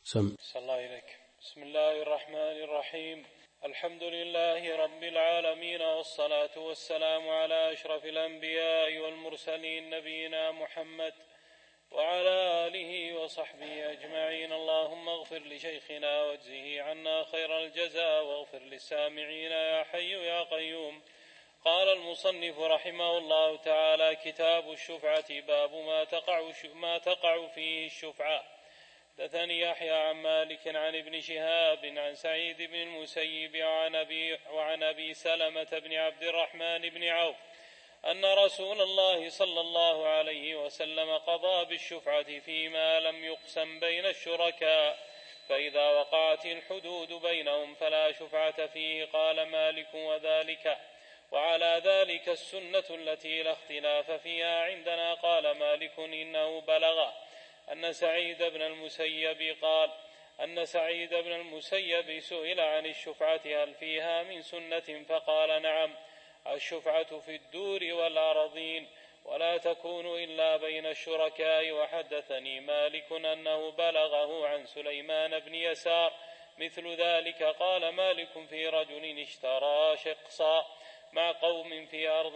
صلى الله عليك. بسم الله الرحمن الرحيم. الحمد لله رب العالمين، والصلاة والسلام على أشرف الأنبياء والمرسلين نبينا محمد وعلى آله وصحبه أجمعين. اللهم اغفر لشيخنا واجزه عنا خير الجزاء، واغفر للسامعين يا حي يا قيوم. قال المصنف رحمه الله تعالى: كتاب الشفعة. باب ما تقع فيه الشفعة. حدثني يحيى عن مالك عن ابن شهاب عن سعيد بن المسيب وعن أبي سلمة بن عبد الرحمن بن عوف أن رسول الله صلى الله عليه وسلم قضى بالشفعة فيما لم يقسم بين الشركاء، فإذا وقعت الحدود بينهم فلا شفعة فيه. قال مالك: وعلى ذلك السنة التي لا اختلاف فيها عندنا. قال مالك: إنه بلغ أن سعيد بن المسيب سئل عن الشفعة هل فيها من سنة، فقال: نعم، الشفعة في الدور والأراضين، ولا تكون إلا بين الشركاء. وحدثني مالك أنه بلغه عن سليمان بن يسار مثل ذلك. قال مالك: في رجل اشترى شقصا مع قوم في أرض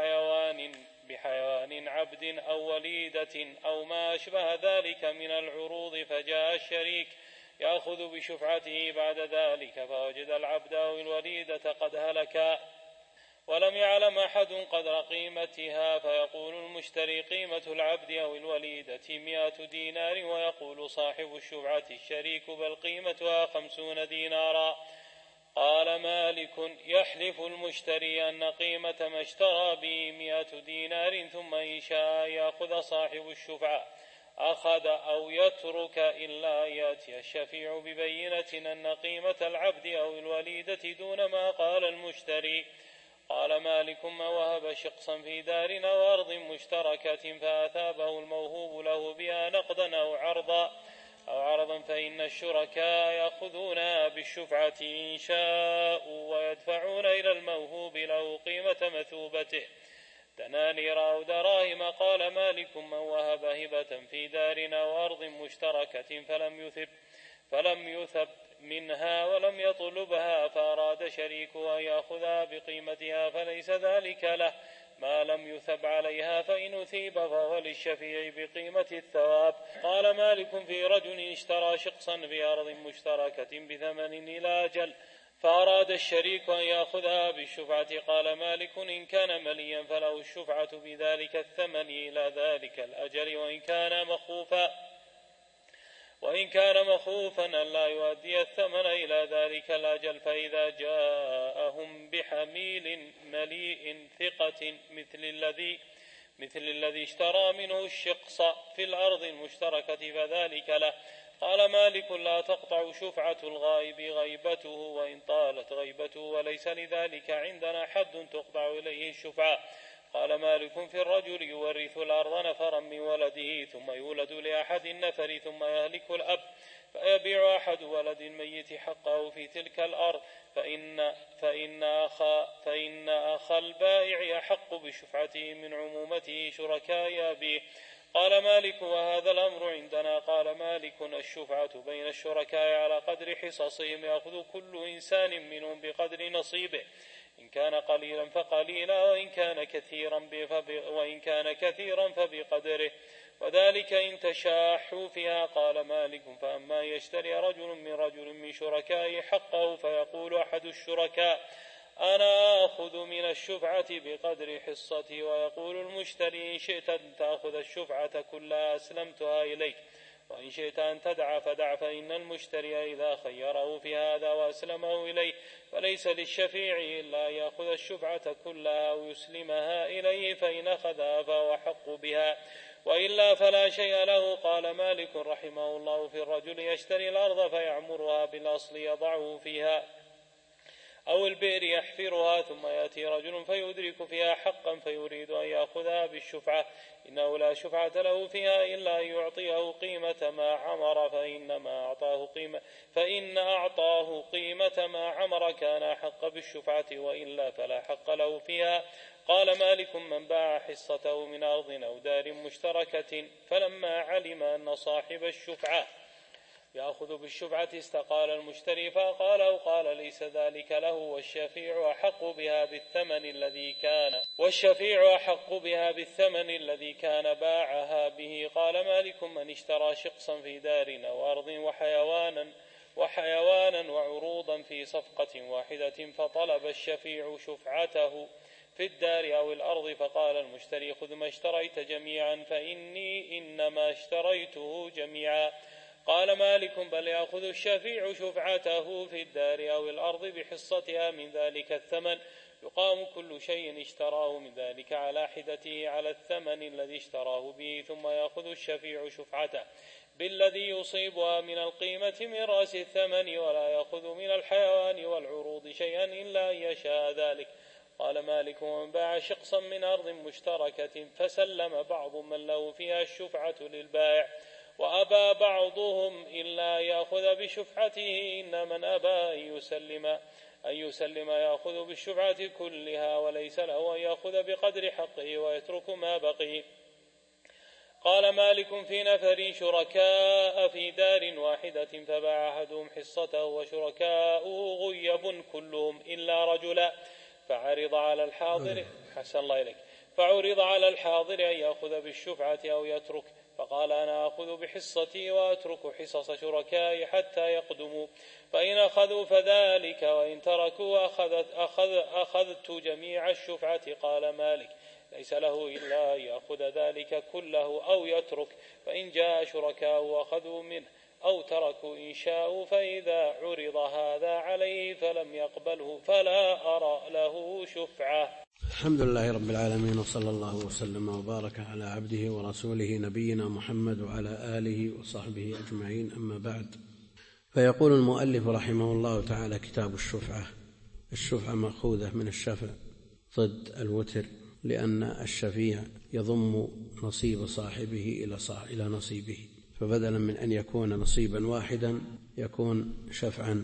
بحيوان عبد أو وليدة أو ما أشبه ذلك من العروض، فجاء الشريك يأخذ بشفعته بعد ذلك، فوجد العبد أو الوليدة قد هلكا ولم يعلم أحد قدر قيمتها، فيقول المشتري: قيمة العبد أو الوليدة 100 دينار، ويقول صاحب الشفعة الشريك: بل قيمتها 50 دينارا. قال مالك: يحلف المشتري أن قيمة ما اشترى به 100 دينار، ثم إن شاء يأخذ صاحب الشفعة أخذ أو يترك، إلا يأتي الشفيع ببينة أن قيمة العبد أو الوليدة دون ما قال المشتري. قال مالك: ما وهب شقصا في دار أو أرض مشتركة فأثابه الموهوب له بها نقدا أو عرضا، فإن الشركاء يأخذونها بالشفعة إن شاءوا، ويدفعون إلى الموهوب له قيمة مثوبته دنانير أو دراهم. قال مالك: من وهب هبة في دار أو أرض مشتركة فلم يثب منها ولم يطلبها، فأراد شريكه أن يأخذها بقيمتها، فليس ذلك له ما لم يثب عليها، فإن أثيب فهو للشفيع بقيمة الثواب. قال مالك: في رجل اشترى شقصا بأرض مشتركة بثمن إلى أجل، فأراد الشريك أن يأخذها بالشفعة. قال مالك: إن كان مليا فله الشفعة بذلك الثمن إلى ذلك الأجل، وإن كان مخوفا أن لا يؤدي الثمن إلى ذلك الأجل، فإذا جاءهم بحميل مليء ثقة مثل الذي اشترى منه الشقص في الأرض المشتركة فذلك له. قال مالك: لا تقطع شفعة الغائب غيبته وإن طالت غيبته، وليس لذلك عندنا حد تقطع إليه الشفعة. قال مالك: في الرجل يورث الأرض نفرا من ولده، ثم يولد لأحد النفر، ثم يهلك الأب، فيبيع أحد ولد الميت حقه في تلك الأرض، فإن أخا البائع يحق بشفعته من عمومته شركاء أبيه. قال مالك: وهذا الأمر عندنا. قال مالك: الشفعة بين الشركاء على قدر حصصهم، يأخذ كل إنسان منهم بقدر نصيبه، إن كان قليلا فقليلا، وإن كان كثيرا فبقدره، وذلك إن تشاحوا فيها. قال مالك: فأما يشتري رجل من شركائه حقه، فيقول أحد الشركاء: أنا آخذ من الشفعة بقدر حصتي، ويقول المشتري: إن شئت أن تأخذ الشفعة كلها أسلمتها إليك، وإن شئت أن تدع فدع. فإن المشتري إذا خيره في هذا وأسلمه إليه، فليس للشفيع إلا أن يأخذ الشفعة كلها أو يسلمها إليه، فإن أخذها فهو حق بها، وإلا فلا شيء له. قال مالك رحمه الله: في الرجل يشتري الأرض فيعمرها بالأصل يضعه فيها، أو البئر يحفرها، ثم يأتي رجل فيدرك فيها حقا فيريد أن يأخذها بالشفعة، إنه لا شفعة له فيها إلا أن يعطيه قيمة ما عمر، فإن أعطاه قيمة ما عمر كان حق بالشفعة، وإلا فلا حق له فيها. قال مالك: من باع حصته من أرض أو دار مشتركة، فلما علم أن صاحب الشفعة يأخذ بالشفعة استقال المشتري فقال أو قال ليس ذلك له، والشفيع أحق بها بالثمن الذي كان باعها به. قال مالك: من اشترى شقصا في دار أو أرض وحيوانا وعروضا في صفقة واحدة، فطلب الشفيع شفعته في الدار أو الأرض، فقال المشتري: خذ ما اشتريت جميعا فإني إنما اشتريته جميعا. قال مالك: بل يأخذ الشفيع شفعته في الدار أو الأرض بحصتها من ذلك الثمن، يقام كل شيء اشتراه من ذلك على حدته على الثمن الذي اشتراه به، ثم يأخذ الشفيع شفعته بالذي يصيبها من القيمة من رأس الثمن، ولا يأخذ من الحيوان والعروض شيئا إلا أن يشاء ذلك. قال مالك: ومن باع شقصا من أرض مشتركة فسلم بعض من له فيها الشفعة للبائع، وأبى بعضهم إلا يأخذ بشفعته، إن من أبى أن يسلم يأخذ بالشفعة كلها، وليس له أن يأخذ بقدر حقه ويترك ما بقي. قال مالك: في نفر شركاء في دار واحدة، فباع أحدهم حصته وشركاؤه غيب كلهم إلا رجلا، فعرض على الحاضر أن يأخذ بالشفعة أو يترك، فقال: أنا أخذ بحصتي وأترك حصص شركائي حتى يقدموا، فإن أخذوا فذلك، وإن تركوا أخذت جميع الشفعة. قال مالك: ليس له إلا أن يأخذ ذلك كله أو يترك، فإن جاء شركاء أخذوا منه أو تركوا إن شاءوا، فإذا عرض هذا عليه فلم يقبله فلا أرى له شفعة. الحمد لله رب العالمين، وصلى الله وسلم وبارك على عبده ورسوله نبينا محمد وعلى آله وصحبه أجمعين، أما بعد. فيقول المؤلف رحمه الله تعالى: كتاب الشفعة. الشفعة مأخوذة من الشفع ضد الوتر، لأن الشفيع يضم نصيب صاحبه إلى نصيبه، فبدلا من أن يكون نصيبا واحدا يكون شفعا،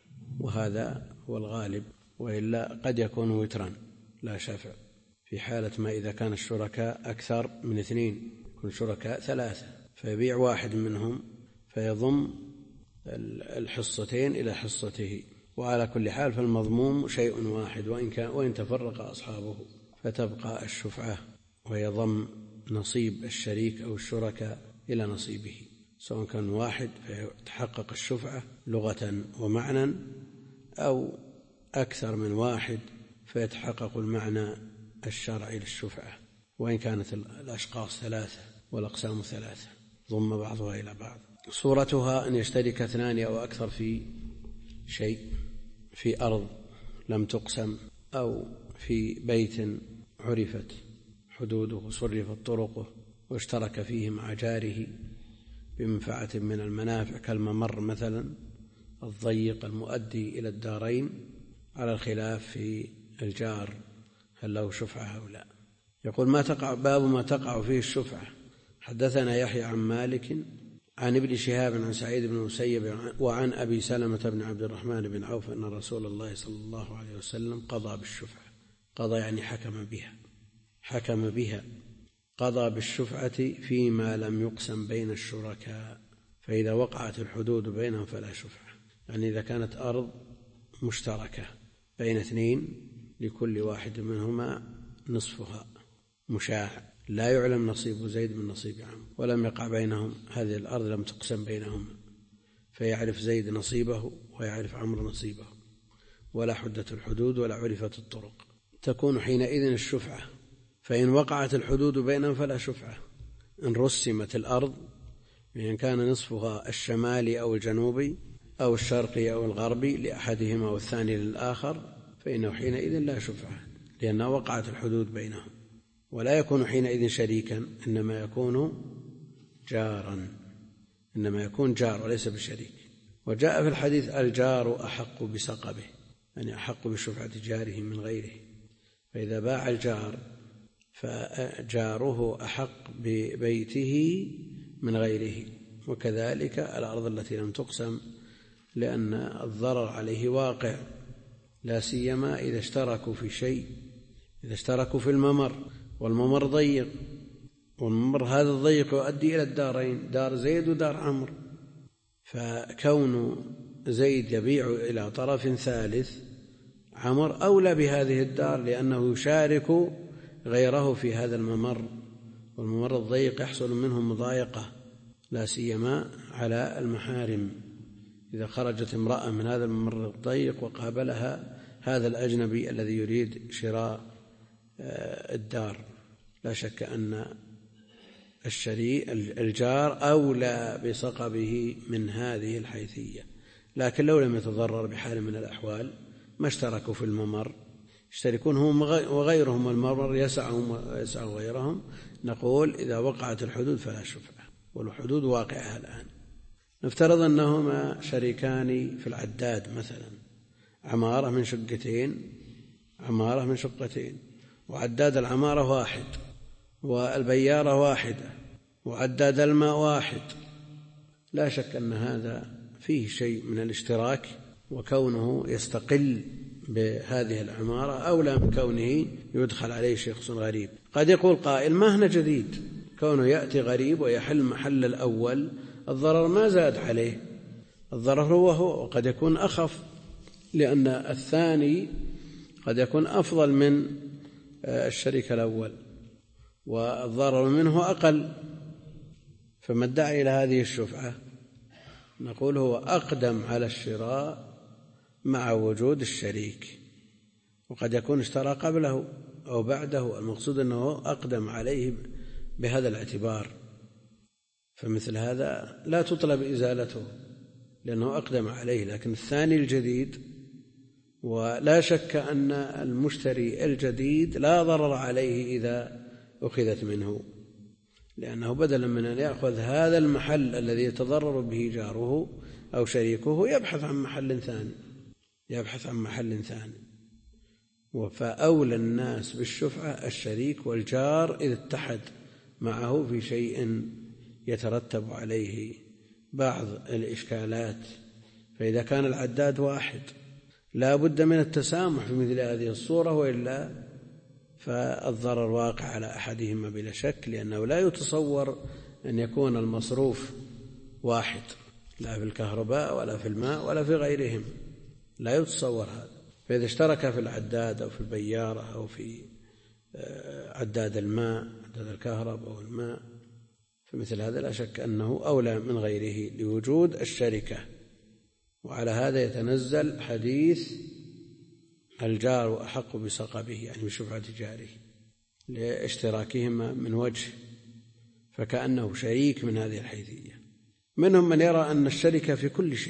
وهذا هو الغالب، وإلا قد يكون وترا لا شفع، في حالة ما إذا كان الشركاء أكثر من 2، كل شركاء 3، فيبيع واحد منهم فيضم الحصتين إلى حصته. وعلى كل حال فالمضموم شيء واحد، وإن تفرق أصحابه، فتبقى الشفعة ويضم نصيب الشريك أو الشركاء إلى نصيبه، سواء كان واحد فيتحقق الشفعة لغة ومعنى، أو أكثر من واحد فيتحقق المعنى الشرعي للشفعة، وإن كانت الأشخاص 3 والأقسام 3، ضم بعضها إلى بعض. صورتها أن يشترك 2 أو أكثر في شيء، في أرض لم تقسم، أو في بيت عرفت حدوده وصرفت طرقه واشترك فيه مع جاره بمنفعة من المنافع، كالممر مثلا الضيق المؤدي إلى الدارين، على الخلاف في الجار هل له شفعة أو لا. يقول: باب ما تقع فيه الشفعة. حدثنا يحيى عن مالك عن ابن شهاب عن سعيد بن المسيب وعن أبي سلمة بن عبد الرحمن بن عوف أن رسول الله صلى الله عليه وسلم قضى بالشفعة. قضى يعني حكم بها. قضى بالشفعة فيما لم يقسم بين الشركاء، فإذا وقعت الحدود بينهم فلا شفعة. يعني إذا كانت أرض مشتركة بين 2، لكل واحد منهما نصفها مشاع، لا يعلم نصيب زيد من نصيب عمرو، ولم يقع بينهم، هذه الأرض لم تقسم بينهم، فيعرف زيد نصيبه ويعرف عمرو نصيبه، ولا حدت الحدود ولا عرفت الطرق، تكون حينئذ الشفعة. فإن وقعت الحدود بينهم فلا شفعة. إن رسمت الأرض بأن كان نصفها الشمالي أو الجنوبي أو الشرقي أو الغربي لأحدهما والثاني للآخر، فإنه حينئذ لا شفعة، لأنها وقعت الحدود بينهم، ولا يكون حينئذ شريكا، إنما يكون جار وليس بشريك. وجاء في الحديث: الجار أحق بسقبه، يعني أحق بشفعة جاره من غيره. فإذا باع الجار فجاره أحق ببيته من غيره، وكذلك الأرض التي لم تقسم، لأن الضرر عليه واقع، لا سيما إذا اشتركوا في شيء، إذا اشتركوا في الممر، والممر ضيق، والممر هذا الضيق يؤدي إلى الدارين، دار زيد ودار عمرو، فكون زيد يبيع إلى طرف ثالث عمر أولى بهذه الدار، لأنه يشارك غيره في هذا الممر، والممر الضيق يحصل منه مضايقة لا سيما على المحارم. إذا خرجت امرأة من هذا الممر الضيق وقابلها هذا الأجنبي الذي يريد شراء الدار، لا شك أن الجار أولى بصقبه من هذه الحيثية. لكن لو لم يتضرر بحال من الأحوال ما اشتركوا في الممر، يشتركون هم وغيرهم، والممر يسعهم ويسع غيرهم، نقول إذا وقعت الحدود فلا شفعة، والحدود واقعها الآن. نفترض أنهما شريكان في العداد مثلا، عمارة من شقتين، عمارة من شقتين، وعداد العمارة واحد، والبيارة واحدة، وعداد الماء واحد. لا شك أن هذا فيه شيء من الاشتراك، وكونه يستقل بهذه العمارة أولى من كونه يدخل عليه شخص غريب. قد يقول قائل ما هنا جديد، كونه يأتي غريب ويحل محل الأول الضرر ما زاد عليه، الضرر هو وقد يكون أخف، لأن الثاني قد يكون أفضل من الشريك الأول والضرر منه أقل. فما الداعي إلى هذه الشفعة؟ نقول هو أقدم على الشراء مع وجود الشريك، وقد يكون اشترى قبله أو بعده، المقصود أنه أقدم عليه بهذا الاعتبار، فمثل هذا لا تطلب إزالته لأنه أقدم عليه. لكن الثاني الجديد، ولا شك أن المشتري الجديد لا ضرر عليه إذا أخذت منه، لأنه بدلا من أن يأخذ هذا المحل الذي يتضرر به جاره أو شريكه يبحث عن محل ثاني. فأولى الناس بالشفعة الشريك والجار إذا اتحد معه في شيء يترتب عليه بعض الإشكالات. فإذا كان العداد واحد لا بد من التسامح في مثل هذه الصورة، وإلا فالضرر واقع على أحدهما بلا شك، لأنه لا يتصور أن يكون المصروف واحد، لا في الكهرباء ولا في الماء ولا في غيرهم، لا يتصور هذا. فإذا اشترك في العداد أو في البيارة أو في عداد الماء، عداد الكهرباء أو الماء، فمثل هذا لا شك أنه أولى من غيره لوجود الشركة. وعلى هذا يتنزل حديث الجار أحق بصقبه، يعني بشفعة جاره، لاشتراكهما من وجه، فكأنه شريك من هذه الحيثية. منهم من يرى أن الشركة في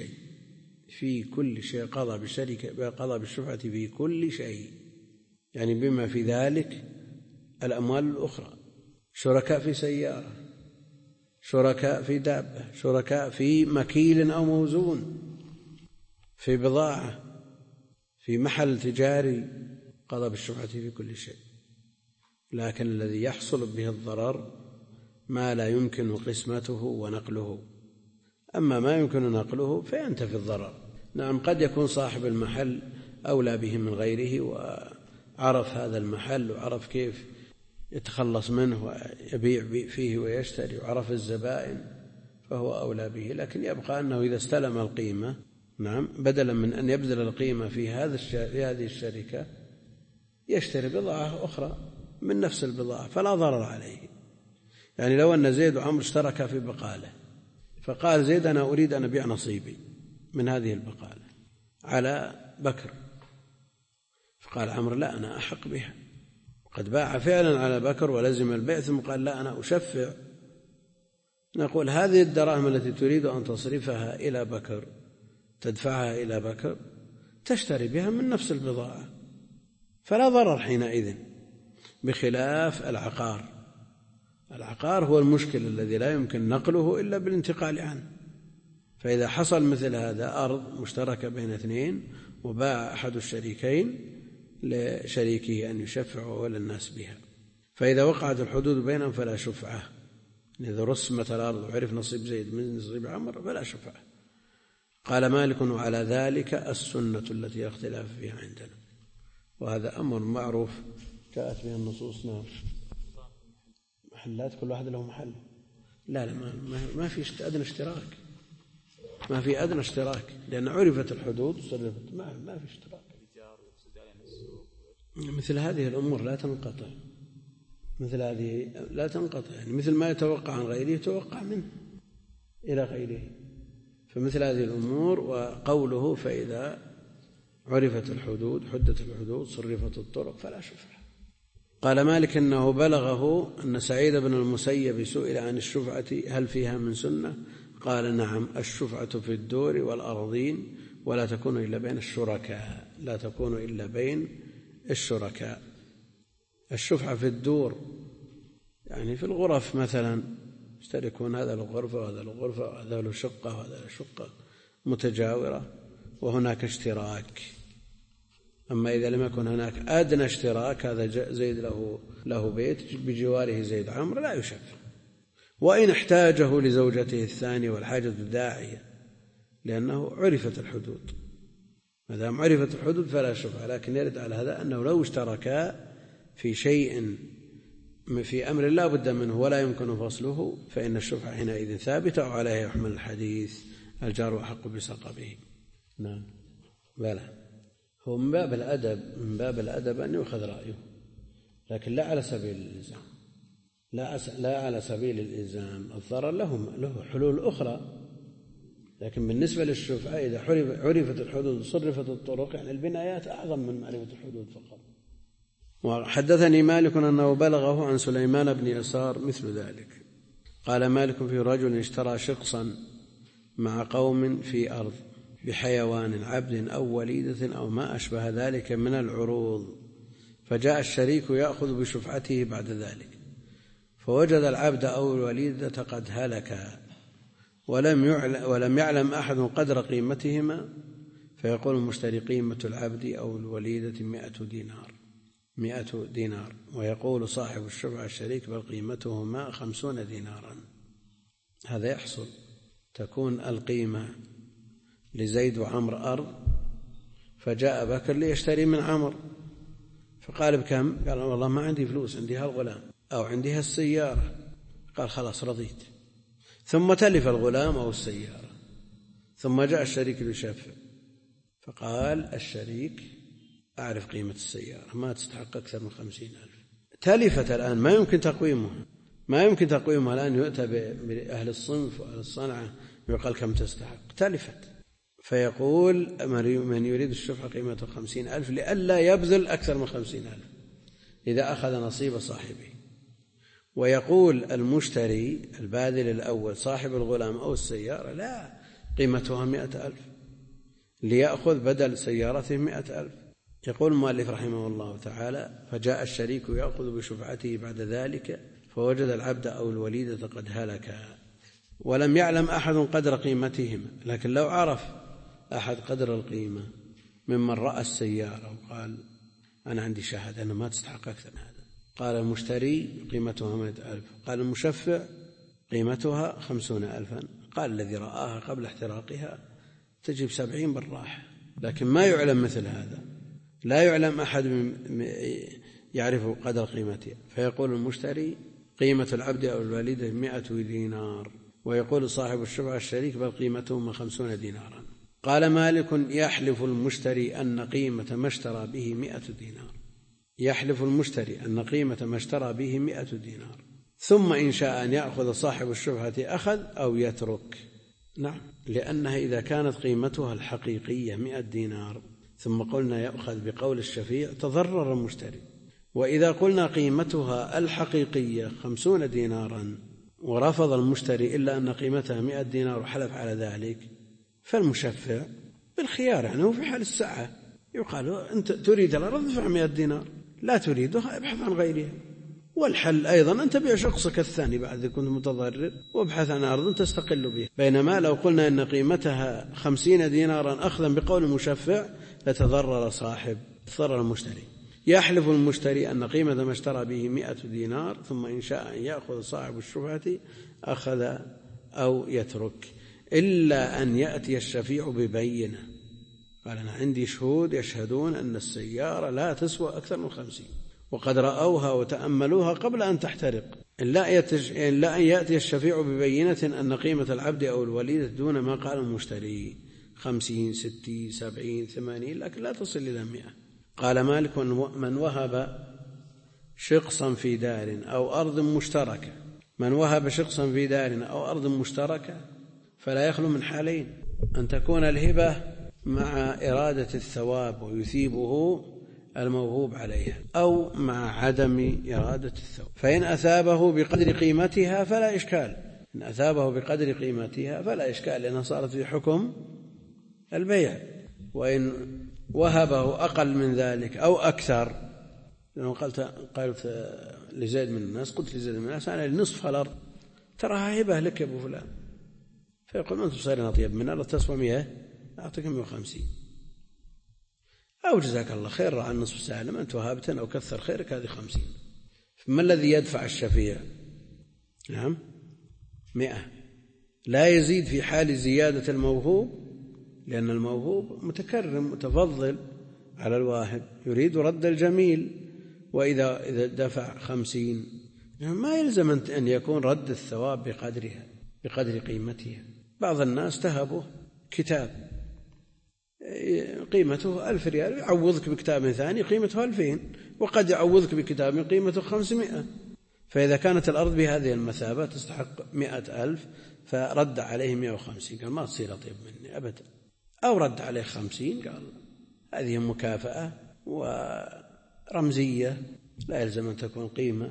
كل شيء قضى بالشفعة في كل شيء، يعني بما في ذلك الأموال الأخرى، شركاء في سيارة، شركاء في دابة، شركاء في مكيل أو موزون، في بضاعة، في محل تجاري، قضى بالشفعة في كل شيء. لكن الذي يحصل به الضرر ما لا يمكن قسمته ونقله، أما ما يمكن نقله فينتفي الضرر. نعم، قد يكون صاحب المحل أولى به من غيره، وعرف هذا المحل وعرف كيف يتخلص منه ويبيع فيه ويشتري، وعرف الزبائن، فهو أولى به. لكن يبقى أنه إذا استلم القيمة، نعم، بدلا من أن يبذل القيمة في هذه الشركة يشتري بضاعة أخرى من نفس البضاعة فلا ضرر عليه. يعني لو أن زيد وعمر اشتركا في بقالة، فقال زيد أنا أريد أن أبيع نصيبي من هذه البقالة على بكر، فقال عمر لا أنا أحق بها، قد باع فعلا على بكر ولزم البيع، ثم قال لا أنا أشفع. نقول هذه الدراهم التي تريد أن تصرفها إلى بكر، تدفعها إلى بكر، تشتري بها من نفس البضاعة فلا ضرر حينئذ، بخلاف العقار هو المشكل الذي لا يمكن نقله إلا بالانتقال عنه. فإذا حصل مثل هذا أرض مشتركة بين اثنين وباع أحد الشريكين لشريكه أن يشفع ولا الناس بها، فإذا وقعت الحدود بينهم فلا شفعة. إذا رسمت الأرض وعرف نصيب زيد من نصيب عمر فلا شفعة. قال مالك وعلى ذلك السنة التي لا اختلاف فيها عندنا، وهذا أمر معروف جاءت به النصوص. نعم، محلات كل واحد له محل، لا ما في أدنى اشتراك، ما في أدنى اشتراك، لأن عرفت الحدود صرفت، ما في اشتراك. مثل هذه الأمور لا تنقطع، يعني مثل ما يتوقع عن غيره يتوقع منه إلى غيره. فمثل هذه الأمور، وقوله فإذا عرفت الحدود حدت الحدود صرفت الطرق فلا شفعة. قال مالك إنه بلغه أن سعيد بن المسيب سئل عن الشفعة هل فيها من سنة؟ قال نعم، الشفعة في الدور والأرضين ولا تكون إلا بين الشركاء، لا تكون إلا بين الشركاء. الشفعة في الدور يعني في الغرف مثلا، يشتركون هذا له غرفة وهذا له غرفة وهذا له شقة وهذا له شقة متجاورة وهناك اشتراك. أما إذا لم يكن هناك أدنى اشتراك، هذا زيد له بيت بجواره زيد عمرو، لا يشفع. وإن احتاجه لزوجته الثانية والحاجة داعية، لأنه عرفت الحدود، ما دام عرفت الحدود فلا شفعة. لكن يرد على هذا أنه لو اشتركا في شيء في أمر لا بد منه ولا يمكن فصله فإن الشفعة حينئذ ثابتة، وعليه يحمل الحديث الجار أحق بسقبه. نعم بلى، هو من باب الأدب أن يؤخذ رأيه، لكن لا على سبيل الإلزام، لا على سبيل الإلزام. الضرر له حلول أخرى، لكن بالنسبة للشفعة إذا عرفت الحدود صرفت الطرق، يعني البنايات أعظم من معرفة الحدود فقط. وحدثني مالك أنه بلغه عن سليمان بن يسار مثل ذلك. قال مالك في رجل اشترى شقصا مع قوم في أرض بحيوان عبد أو وليدة أو ما أشبه ذلك من العروض، فجاء الشريك يأخذ بشفعته بعد ذلك، فوجد العبد أو الوليدة قد هلكا ولم يعلم أحد قدر قيمتهما، فيقول المشتري قيمة العبد أو الوليدة 100 دينار، ويقول صاحب الشفعة الشريك بل قيمتهما 50 دينارا. هذا يحصل، تكون القيمة لزيد وعمر أرض، فجاء بكر ليشتري من عمر، فقال بكم؟ قال والله ما عندي فلوس، عندي هالغلام أو عندي هالسيارة. قال خلاص رضيت. ثم تلف الغلام أو السيارة، ثم جاء الشريك ليشفع، فقال الشريك أعرف قيمة السيارة ما تستحق أكثر من 50,000. تلفت الآن، ما يمكن تقويمها الآن. يؤتى بأهل الصنف وأهل الصنعة يقال كم تستحق، تلفت. فيقول من يريد الشفعة قيمته 50,000 لئلا يبذل أكثر من 50,000 إذا أخذ نصيب صاحبه. ويقول المشتري الباذل الأول صاحب الغلام أو السيارة لا، قيمتها 100,000 ليأخذ بدل سيارته 100,000. يقول المؤلف رحمه الله تعالى فجاء الشريك يأخذ بشفعته بعد ذلك، فوجد العبد أو الوليدة قد هلكا ولم يعلم أحد قدر قيمتهما. لكن لو عرف أحد قدر القيمة ممن رأى السيارة وقال أنا عندي شاهد أنه ما تستحق أكثر من هذا، قال المشتري قيمتها 100,000، قال المشفع قيمتها 50,000، قال الذي رآها قبل احتراقها تجيب 70 بالراحة. لكن ما يعلم مثل هذا، لا يعلم أحد يعرف قدر قيمتها، فيقول المشتري قيمة العبد أو الوالدة 100 دينار، ويقول صاحب الشفعة الشريك بل قيمتهما 50 دينارا. قال مالك يحلف المشتري أن قيمة ما اشترى به 100 دينار، يحلف المشتري أن قيمة ما اشترى به 100 دينار، ثم إن شاء أن يأخذ صاحب الشفعة أخذ أو يترك. نعم، لأنها إذا كانت قيمتها الحقيقية 100 دينار ثم قلنا يأخذ بقول الشفيع تضرر المشتري، وإذا قلنا قيمتها الحقيقية 50 دينارا ورفض المشتري إلا أن قيمتها 100 دينار وحلف على ذلك، فالمشفع بالخيار، يعني هو في حال السعة يقال أنت تريد الأرض ادفع 100 دينار، لا تريدها ابحث عن غيرها. والحل أيضا أن تبيع شخصك الثاني بعد كنت متضرر وابحث عن أرض تستقل بها. بينما لو قلنا أن قيمتها 50 دينارا أخذا بقول المشفع لتضرر ضرر المشتري. يحلف المشتري أن قيمة ما اشترى به 100 دينار، ثم إن شاء أن يأخذ صاحب الشفعة أخذ أو يترك، إلا أن يأتي الشفيع ببينة، قال أنا عندي شهود يشهدون أن السيارة لا تسوى أكثر من 50 وقد رأوها وتأملوها قبل أن تحترق، إلا أن يأتي الشفيع ببينة أن قيمة العبد أو الوليدة دون ما قال المشتري 50 60 70 80 لكن لا تصل إلى 100. قال مالك: من وهب شقصا في دار أو أرض مشتركة، من وهب شقصا في دار أو أرض مشتركة فلا يخلو من حالين: أن تكون الهبة مع إرادة الثواب ويثيبه الموهوب عليها، أو مع عدم إرادة الثواب. فإن أثابه بقدر قيمتها فلا إشكال، إن أثابه بقدر قيمتها فلا إشكال، لأنها صارت في حكم البيع. وإن وهبه أقل من ذلك أو أكثر، لأنه قلت لزيد من الناس، قلت لزيد من الناس: أنا لنصف الأرض تراها هبة لك يا أبو فلان، فيقول: أنت صايرين أطيب من الأرض تسوى 100 أعطيك 150، أو جزاك الله خير راح النصف سالم، أنت وهابتنا أو كثر خيرك هذه 50. فما الذي يدفع الشفيع؟ نعم 100، لا يزيد في حال زيادة الموهوب، لأن الموهوب متكرم متفضل على الواهب يريد رد الجميل. وإذا دفع 50 ما يلزم أن يكون رد الثواب بقدرها بقدر قيمتها. بعض الناس تهبه كتاب قيمته 1000 ريال يعوضك بكتاب ثاني قيمته 2000، وقد يعوضك بكتاب قيمته 500. فإذا كانت الأرض بهذه المثابة تستحق 100,000 فرد عليه 150، قال: ما تصير أطيب مني أبدا. أو رد عليه 50، قال: هذه مكافأة ورمزية لا يلزم أن تكون قيمة.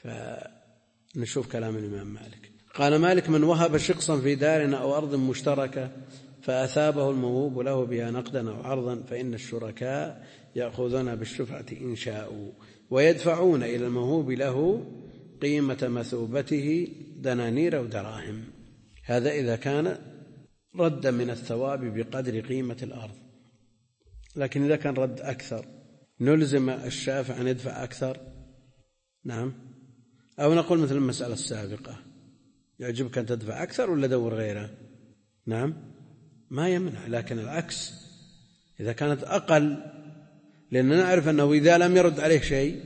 فنشوف كلام الإمام مالك. قال مالك: من وهب شقصا في دار أو أرض مشتركة فأثابه الموهوب له بها نقدا أو عرضا فإن الشركاء يأخذون بالشفعة إن شاءوا، ويدفعون إلى الموهوب له قيمة مثوبته دنانير أو دراهم. هذا إذا كان رد من الثواب بقدر قيمة الأرض. لكن إذا كان رد أكثر نلزم الشافع أن يدفع أكثر؟ نعم. أو نقول مثل المسألة السابقة: يعجبك أن تدفع أكثر ولا دور غيره؟ نعم ما يمنع. لكن العكس إذا كانت أقل، لأننا نعرف أنه إذا لم يرد عليه شيء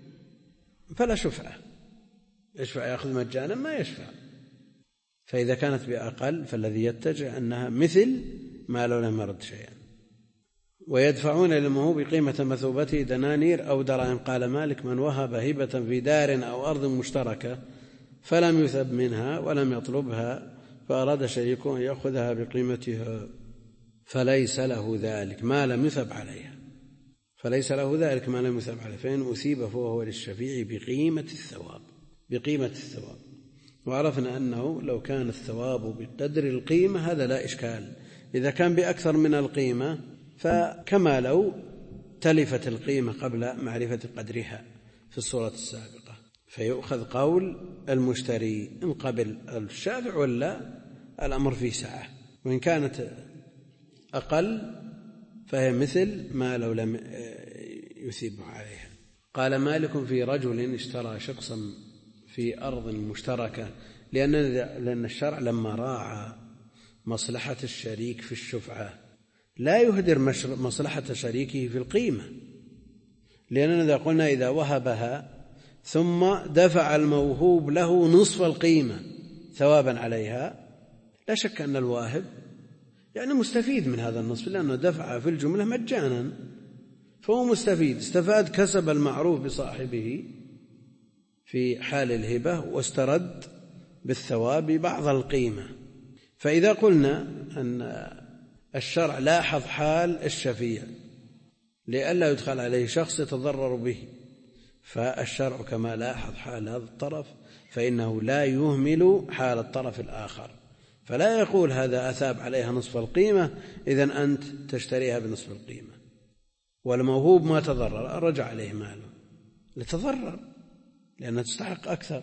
فلا شفعة، يشفع يأخذ مجانا ما يشفع. فإذا كانت بأقل فالذي يتجه أنها مثل ما لو لم يرد شيئا. ويدفعون للموهوب قيمة مثوبته دنانير أو دراهم. قال مالك: من وهب هبة في دار أو أرض مشتركة فلم يثب منها ولم يطلبها فأراد شريكه أن يأخذها بقيمتها فليس له ذلك ما لم يثب عليها، فليس له ذلك ما لم يثب عليه، فإن أثيب فهو للشفيع بقيمة الثواب. وعرفنا أنه لو كان الثواب بقدر القيمة هذا لا إشكال. إذا كان بأكثر من القيمة فكما لو تلفت القيمة قبل معرفة قدرها في الصورة السابقة، فيؤخذ قول المشتري إن قبل الشافع ولا الأمر فيه سعة. وإن كانت أقل فهي مثل ما لو لم يثيب عليها. قال مالك: في رجل اشترى شخصا في أرض مشتركة، لأن الشرع لما راعى مصلحة الشريك في الشفعة لا يهدر مصلحة شريكه في القيمة، لأننا إذا قلنا إذا وهبها ثم دفع الموهوب له نصف القيمة ثوابا عليها لا شك أن الواهب يعني مستفيد من هذا النصف، لأنه دفع في الجملة مجانا فهو مستفيد، استفاد كسب المعروف بصاحبه في حال الهبة واسترد بالثواب بعض القيمة. فإذا قلنا أن الشرع لاحظ حال الشفيع لئلا يدخل عليه شخص يتضرر به، فالشرع كما لاحظ حال هذا الطرف فإنه لا يهمل حال الطرف الآخر، فلا يقول هذا أثاب عليها نصف القيمة إذن أنت تشتريها بنصف القيمة، والموهوب ما تضرر رجع عليه ماله لتضرر لأنها تستحق أكثر.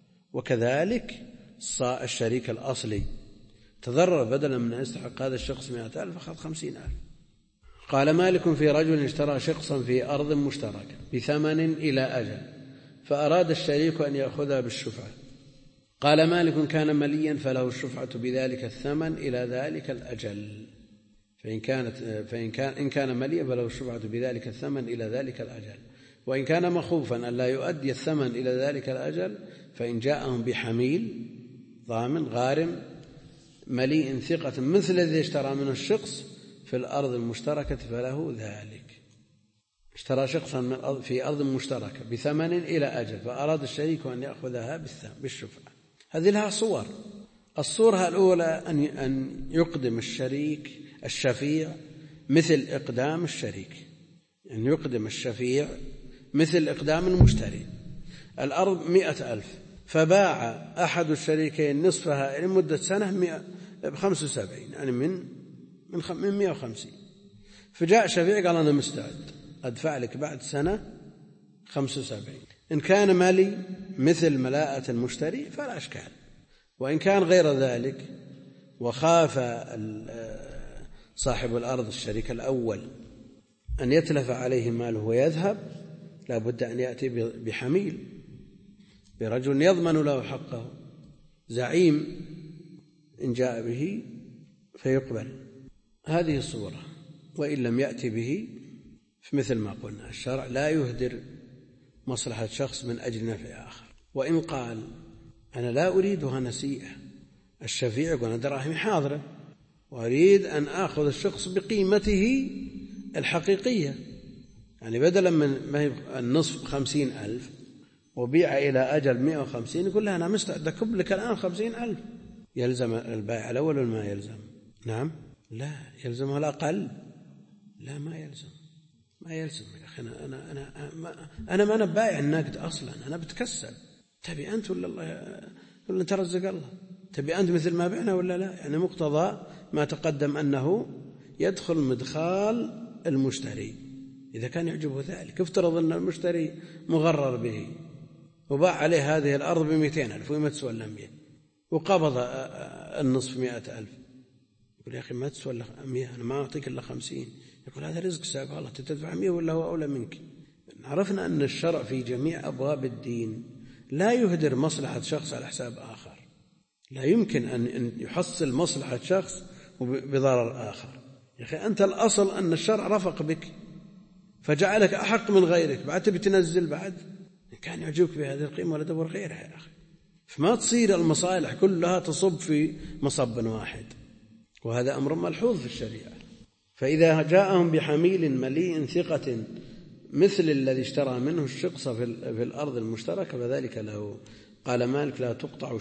وكذلك الشريك الأصلي تضرر، بدلا من أن يستحق هذا الشخص 100,000 أخذ 50,000. قال مالك: في رجل اشترى شخصا في أرض مشتركة بثمن إلى أجل فأراد الشريك أن يأخذها بالشفعة. قال مالك: كان مليا فله الشفعة بذلك الثمن إلى ذلك الأجل، إن كان مليا فله الشفعة بذلك الثمن إلى ذلك الأجل، وإن كان مخوفا أن لا يؤدي الثمن إلى ذلك الأجل فإن جاءهم بحميل ضامن غارم مليء ثقة مثل الذي اشترى منه الشخص في الأرض المشتركة فله ذلك. اشترى شخصا في أرض مشتركة بثمن إلى أجل فأراد الشريك أن يأخذها بالشفعة. هذه لها صور. الصورة الأولى أن يقدم الشفيع مثل إقدام الشريك، أن يقدم الشفيع مثل إقدام المشتري. الأرض 100,000 فباع أحد الشريكين نصفها لمدة سنة ب75 يعني من 150. فجاء شفيع قال أنا مستعد أدفع لك بعد سنة 75. إن كان مالي مثل ملاءة المشتري فلا أشكال. وإن كان غير ذلك وخاف صاحب الأرض الشريك الأول أن يتلف عليه ماله ويذهب لا بد أن يأتي بحميل، برجل يضمن له حقه، زعيم إن جاء به فيقبل. هذه الصورة. وإن لم يأتي به فمثل ما قلنا الشرع لا يهدر مصلحة شخص من أجل نفع آخر. وإن قال أنا لا أريدها نسيئة، الشفيع يقول أنا دراهمي حاضرة وأريد أن آخذ الشخص بقيمته الحقيقية، يعني بدلا من النصف 50,000 وبيع إلى أجل 150 يقول له أنا مستعد أكب لك الآن 50,000. يلزم البائع الأول ولا ما يلزم؟ نعم لا يلزمه الأقل. لا ما يلزم يا أخي. أنا ما أنا بائع النقد أصلا، أنا بتكسب. تبي أنت ولا أنت رزق الله؟ تبي أنت مثل ما بعنا ولا لا؟ يعني مقتضى ما تقدم أنه يدخل مدخال المشتري إذا كان يعجبه ذلك. افترض أن المشتري مغرر به وباع عليه هذه الأرض ب200,000 وما تسوى إلا 100 وقبض النصف 100,000. يقول يا أخي ما تسوى إلا 100 أنا ما أعطيك إلا 50. يقول هذا رزق ساق الله تدفع 100 ولا هو أولى منك. عرفنا أن الشرع في جميع أبواب الدين لا يهدر مصلحة شخص على حساب آخر. لا يمكن أن يحصل مصلحة شخص بضرر آخر. يا أخي أنت الأصل أن الشرع رفق بك فجعلك أحق من غيرك، بعد تبي تنزل بعد كان يعجبك بهذه القيمة ولا دور غيرها يا أخي. فما تصير المصالح كلها تصب في مصب واحد، وهذا أمر ملحوظ في الشريعة. فإذا جاءهم بحميل مليء ثقة مثل الذي اشترى منه الشخص في الأرض المشتركة فذلك له. قال مالك لا تقطع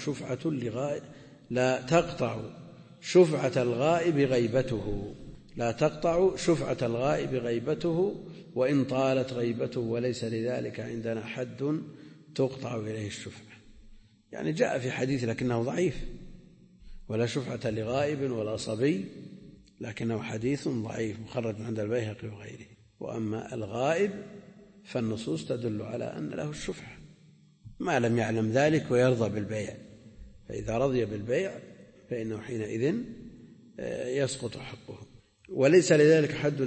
شفعة الغائب غيبته. لا تقطع شفعة الغائب غيبته وإن طالت غيبته وليس لذلك عندنا حد تقطع إليه الشفعة. يعني جاء في حديث لكنه ضعيف، ولا شفعة لغائب ولا صبي، لكنه حديث ضعيف مخرج عند البيهقي وغيره. وأما الغائب فالنصوص تدل على أن له الشفعة ما لم يعلم ذلك ويرضى بالبيع. فإذا رضي بالبيع فإنه حينئذ يسقط حقه. وليس لذلك حد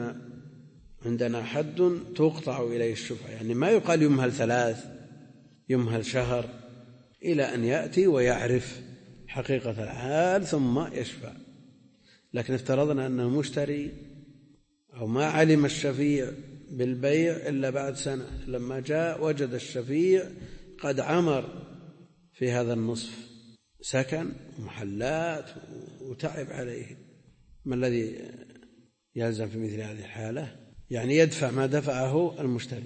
عندنا حد تقطع إليه الشفعة، يعني ما يقال يمهل 3 يمهل شهر إلى أن يأتي ويعرف حقيقة الحال ثم يشفع. لكن افترضنا أن المشتري أو ما علم الشفيع بالبيع إلا بعد سنة، لما جاء وجد الشفيع قد عمر في هذا النصف سكن ومحلات وتعب عليه. ما الذي يلزم في مثل هذه الحالة؟ يعني يدفع ما دفعه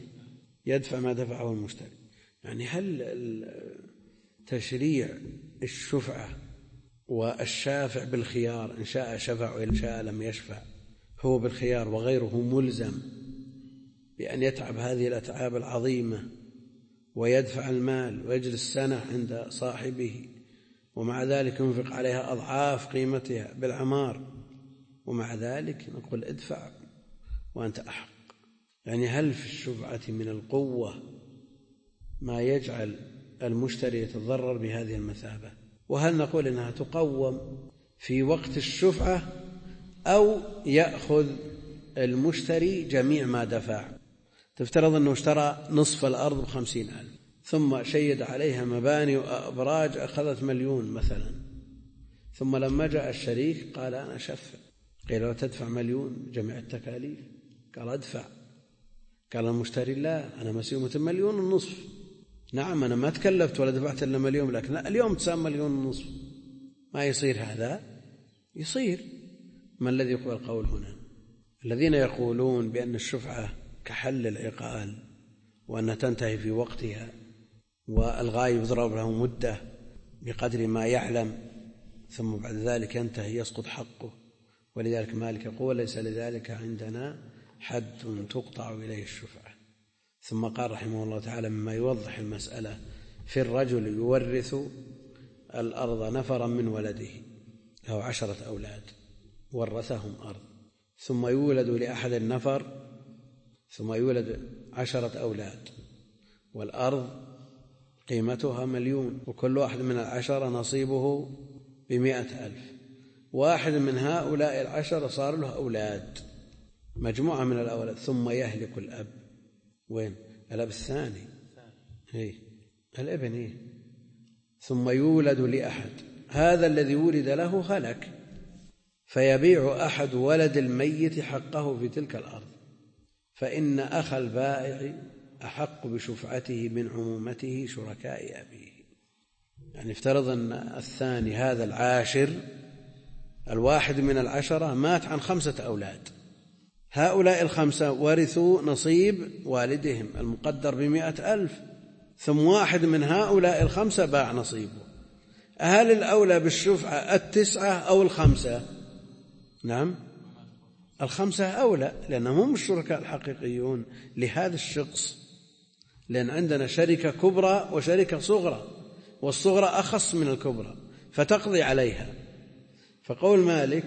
المشتري. يعني هل تشريع الشفعة والشافع بالخيار إن شاء شفع وإن شاء لم يشفع هو بالخيار وغيره ملزم بأن يتعب هذه الأتعاب العظيمة ويدفع المال ويجلس سنة عند صاحبه ومع ذلك ينفق عليها أضعاف قيمتها بالعمار ومع ذلك نقول ادفع وأنت أحق؟ يعني هل في الشفعة من القوة ما يجعل المشتري يتضرر بهذه المثابة؟ وهل نقول إنها تقوم في وقت الشفعة أو يأخذ المشتري جميع ما دفع؟ تفترض أنه اشترى نصف الأرض ب50,000 ثم شيد عليها مباني وأبراج أخذت 1,000,000 مثلا، ثم لما جاء الشريك قال أنا شفع، قيل له تدفع 1,000,000 جميع التكاليف؟ قال أدفع. قال المشتري لا، أنا مسيومة 1.5 مليون. نعم أنا ما تكلفت ولا دفعت إلا 1 مليون، لكن لا اليوم تسام 1.5 مليون. ما يصير هذا؟ يصير. ما الذي يقبل القول هنا؟ الذين يقولون بأن الشفعة كحل العقال وأنها تنتهي في وقتها والغايب يضرب له مدة بقدر ما يعلم ثم بعد ذلك ينتهي يسقط حقه، ولذلك مالك يقول ليس لذلك عندنا حد تقطع إليه الشفعة. ثم قال رحمه الله تعالى مما يوضح المسألة: في الرجل يورث الأرض نفرا من ولده، له 10 أولاد ورثهم أرض، ثم يولد لأحد النفر، ثم يولد 10 أولاد، والأرض قيمتها 1 مليون، وكل واحد من 10 نصيبه 100,000. واحد من هؤلاء 10 صار له أولاد، مجموعة من الأولاد، ثم يهلك الأب. وين الأب الثاني؟ الابن. ثم يولد لأحد، هذا الذي ولد له هلك، فيبيع أحد ولد الميت حقه في تلك الأرض، فإن أخ البائع أحق بشفعته من عمومته شركاء أبيه. يعني افترض أن الثاني هذا العاشر، الواحد من 10 مات عن 5 أولاد، هؤلاء 5 ورثوا نصيب والدهم المقدر 100,000، ثم واحد من هؤلاء 5 باع نصيبه. هل الأولى بالشفعة 9 أو 5؟ نعم 5 أولى، لأنهم هم الشركاء الحقيقيون لهذا الشخص، لأن عندنا شركة كبرى وشركة صغرى، والصغرى أخص من الكبرى فتقضي عليها. فقول مالك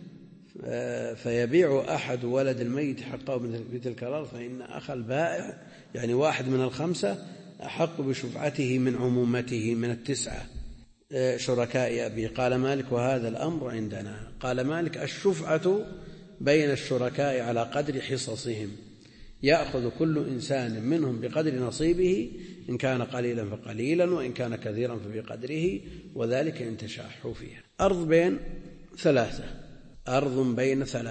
فيبيع أحد ولد الميت حقه في تلك الأرض، فإن أخ البائع يعني واحد من 5 أحق بشفعته من عمومته من 9 شركاء أبيه. قال مالك وهذا الأمر عندنا. قال مالك الشفعة بين الشركاء على قدر حصصهم، يأخذ كل إنسان منهم بقدر نصيبه، إن كان قليلا فقليلا وإن كان كثيرا فبقدره، وذلك إن تشاحوا فيها. أرض بين 3، أرض بين 3،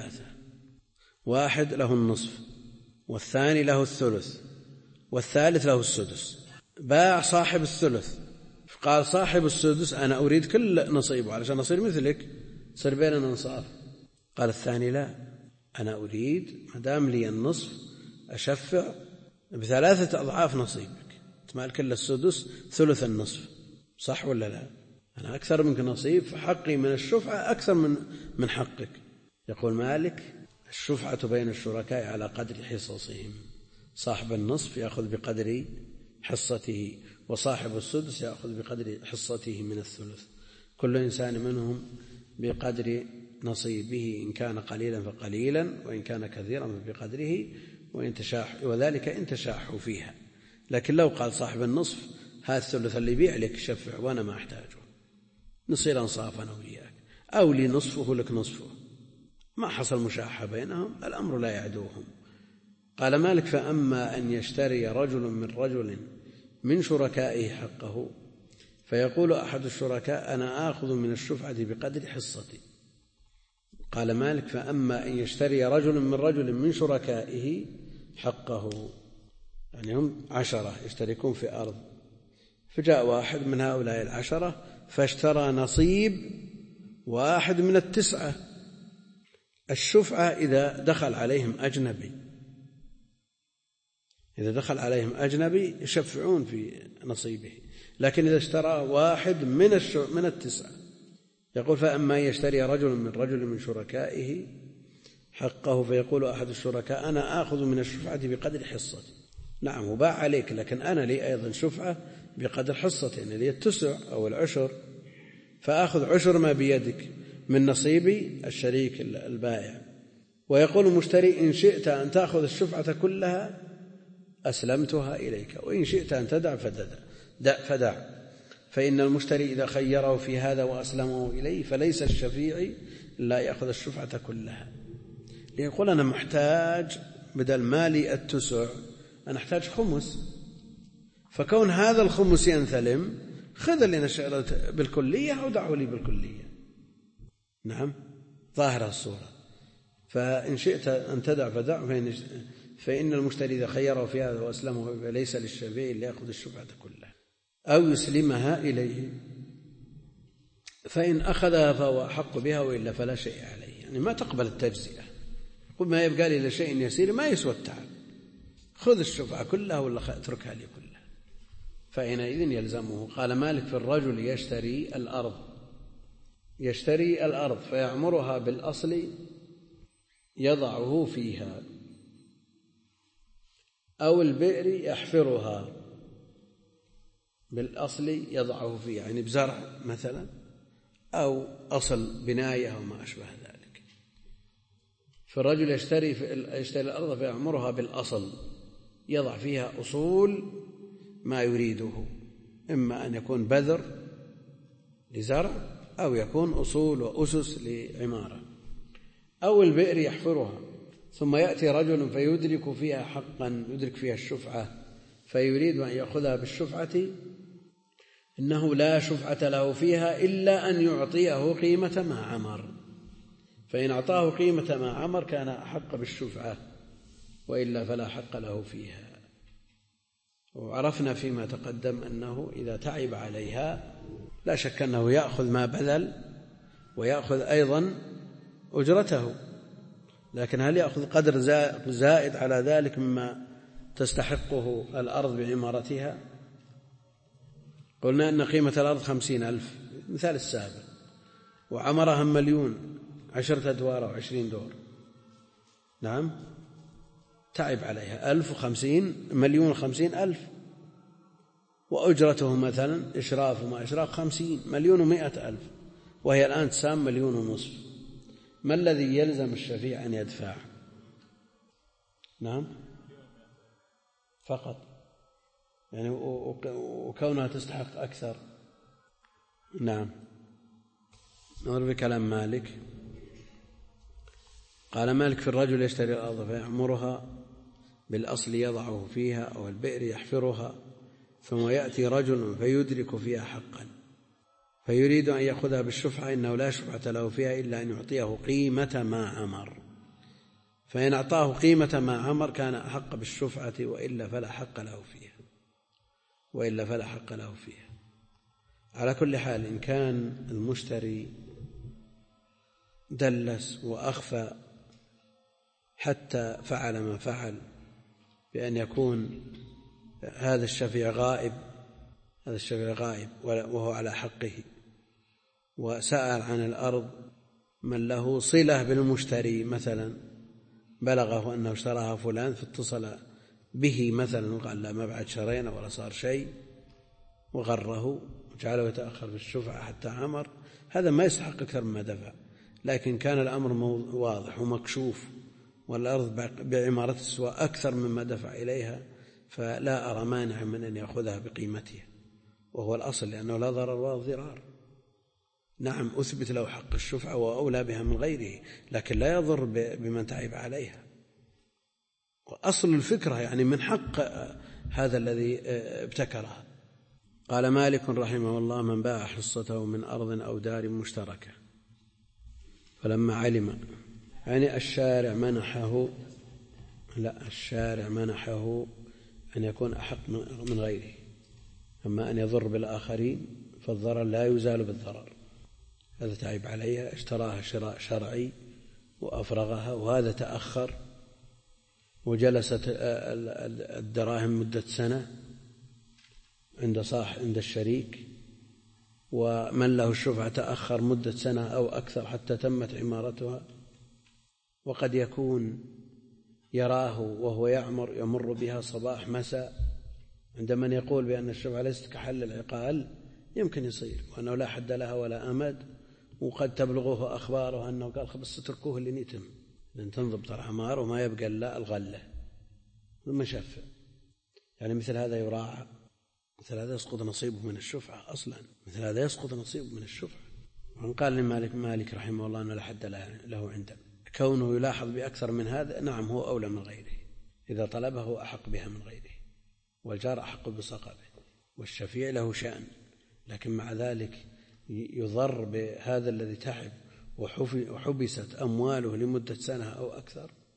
واحد له النصف والثاني له الثلث والثالث له السدس. باع صاحب الثلث، قال صاحب السدس أنا أريد كل نصيبه علشان أصير مثلك، صير بيننا نصاف. قال الثاني لا، أنا أريد مدام لي النصف أشفع ب3 أضعاف نصيبك، تمال كل السدس ثلث النصف، صح ولا لا؟ أنا أكثر منك نصيب، فحقي من الشفعة أكثر من حقك. يقول مالك الشفعة بين الشركاء على قدر حصصهم، صاحب النصف يأخذ بقدر حصته، وصاحب السدس يأخذ بقدر حصته من الثلث، كل إنسان منهم بقدر نصيبه، إن كان قليلا فقليلا وإن كان كثيرا فبقدره، وذلك إن تشاحوا فيها. لكن لو قال صاحب النصف هذا الثلث اللي يبيع لك شفع وأنا ما أحتاجه، نصير أنصاف أنا وياك، أو لي نصفه لك نصفه، ما حصل مشاحة بينهم، الأمر لا يعدوهم. قال مالك فأما أن يشتري رجل من رجل من شركائه حقه، فيقول أحد الشركاء أنا آخذ من الشفعة بقدر حصتي. قال مالك فأما أن يشتري رجل من رجل من شركائه حقه، يعني هم 10 يشتركون في أرض، فجاء واحد من هؤلاء 10 فاشترى نصيب واحد من 9. الشفعة إذا دخل عليهم أجنبي، إذا دخل عليهم أجنبي يشفعون في نصيبه، لكن إذا اشترى واحد من 9 يقول فأما يشتري رجل من شركائه حقه، فيقول أحد الشركاء أنا آخذ من الشفعة بقدر حصتي. نعم وباع عليك، لكن أنا لي أيضا شفعة بقدر حصتي، أنا لي 9 أو 10، فأخذ 10 ما بيدك من نصيبي الشريك البائع. ويقول المشتري إن شئت أن تأخذ الشفعة كلها أسلمتها إليك، وإن شئت أن تدع فدع. فإن المشتري إذا خيره في هذا وأسلمه إليه فليس الشفيع لا يأخذ الشفعة كلها، ليقول أنا محتاج بدل مالي 9 أنا أحتاج 5، فكون هذا 5 ينثلم خذ لنا الشغلة بالكلية أو دعه لي بالكلية. نعم ظاهرة الصورة. فإن شئت أن تدع فدع، فإن المشتري إذا خيره في هذا وأسلمه فليس للشفيع إلا يأخذ الشفعة كلها أو يسلمها إليه، فإن أخذها فهو أحق بها وإلا فلا شيء عليه. يعني ما تقبل التجزئة، قل ما يبقى لي إلا شيء يسير ما يسوى التعب، خذ الشفعة كلها ولا اتركها لي كلها، فحينئذ يلزمه. قال مالك في الرجل يشتري الأرض فيعمرها بالأصل يضعه فيها، أو البئر يحفرها بالأصل يضعه فيها، يعني بزرع مثلا أو أصل بناية أو ما أشبه ذلك. فالرجل يشتري الأرض فيعمرها بالأصل يضع فيها أصول ما يريده، إما أن يكون بذر لزرع أو يكون أصول وأسس لعمارة، أو البئر يحفرها، ثم يأتي رجل فيدرك فيها حقا، يدرك فيها الشفعة فيريد أن يأخذها بالشفعة، إنه لا شفعة له فيها إلا أن يعطيه قيمة ما عمر، فإن أعطاه قيمة ما عمر كان أحق بالشفعة وإلا فلا حق له فيها. وعرفنا فيما تقدم أنه إذا تعب عليها لا شك أنه يأخذ ما بذل ويأخذ أيضا أجرته، لكن هل يأخذ قدر زائد على ذلك مما تستحقه الأرض بعمارتها؟ قلنا أن قيمة الأرض 50,000 مثال السابق، وعمرها 1,000,000 10 أدوار أو 20 دور، نعم تعب عليها 1,050,000، وأجرته مثلا إشراف وما إشراف 50,100,000، وهي الآن تسام 1,500,000. ما الذي يلزم الشفيع أن يدفع؟ نعم فقط، يعني وكونها تستحق أكثر. نعم نظر بكلام مالك. قال مالك في الرجل يشتري الأرض فيعمرها بالأصل يضعه فيها، أو البئر يحفرها، ثم يأتي رجل فيدرك فيها حقا فيريد أن يأخذها بالشفعة، إنه لا شفعة له فيها إلا أن يعطيه قيمة ما عمر، فإن أعطاه قيمة ما عمر كان أحق بالشفعة وإلا فلا حق له فيها. على كل حال إن كان المشتري دلس وأخفى حتى فعل ما فعل بأن يكون هذا الشفيع غائب وهو على حقه، وسأل عن الأرض من له صلة بالمشتري، مثلا بلغه أنه اشتراها فلان فاتصل به مثلا وقال لا ما بعد شرينا ولا صار شيء، وغره وجعله يتأخر في الشفعة حتى عمر، هذا ما يستحق أكثر مما دفع. لكن كان الأمر واضح ومكشوف والأرض بعمارة السواء أكثر مما دفع إليها، فلا أرى مانع من أن يأخذها بقيمتها، وهو الأصل، لأنه لا ضرر ولا ضرار. نعم أثبت له حق الشفعة وأولى بها من غيره، لكن لا يضر بمن تعب عليها. وأصل الفكرة يعني من حق هذا الذي ابتكرها. قال مالك رحمه الله من باع حصته من أرض أو دار مشتركة فلما علم، يعني الشارع منحه أن يكون أحق من غيره، أما أن يضر بالآخرين فالضرر لا يزال بالضرر. هذا تعب عليها، اشتراها شراء شرعي وأفرغها، وهذا تأخر وجلست الدراهم مدة سنة عند الشريك، ومن له الشفعة تأخر مدة سنة أو أكثر حتى تمت عمارتها، وقد يكون يراه وهو يمر بها صباح مساء، عند من يقول بأن الشفعة ليست كحل العقال يمكن يصير، وأنه لا حد لها ولا أمد، وقد تبلغه أخباره أنه قال بس اتركوه اللي نتم لأن تنضبط العمار وما يبقى إلا الغلة ثم شفع. يعني مثل هذا يراعى، مثل هذا يسقط نصيبه من الشفعة أصلا، مثل هذا يسقط نصيبه من الشفعة. وأن قال مالك رحمه الله أنه لا حد له عنده، كونه يلاحظ بأكثر من هذا نعم هو أولى من غيره، إذا طلبه أحق بها من غيره، والجار أحق بصقبه، والشفيع له شأن، لكن مع ذلك يضر بهذا الذي تعب وحبست أمواله لمدة سنة أو أكثر،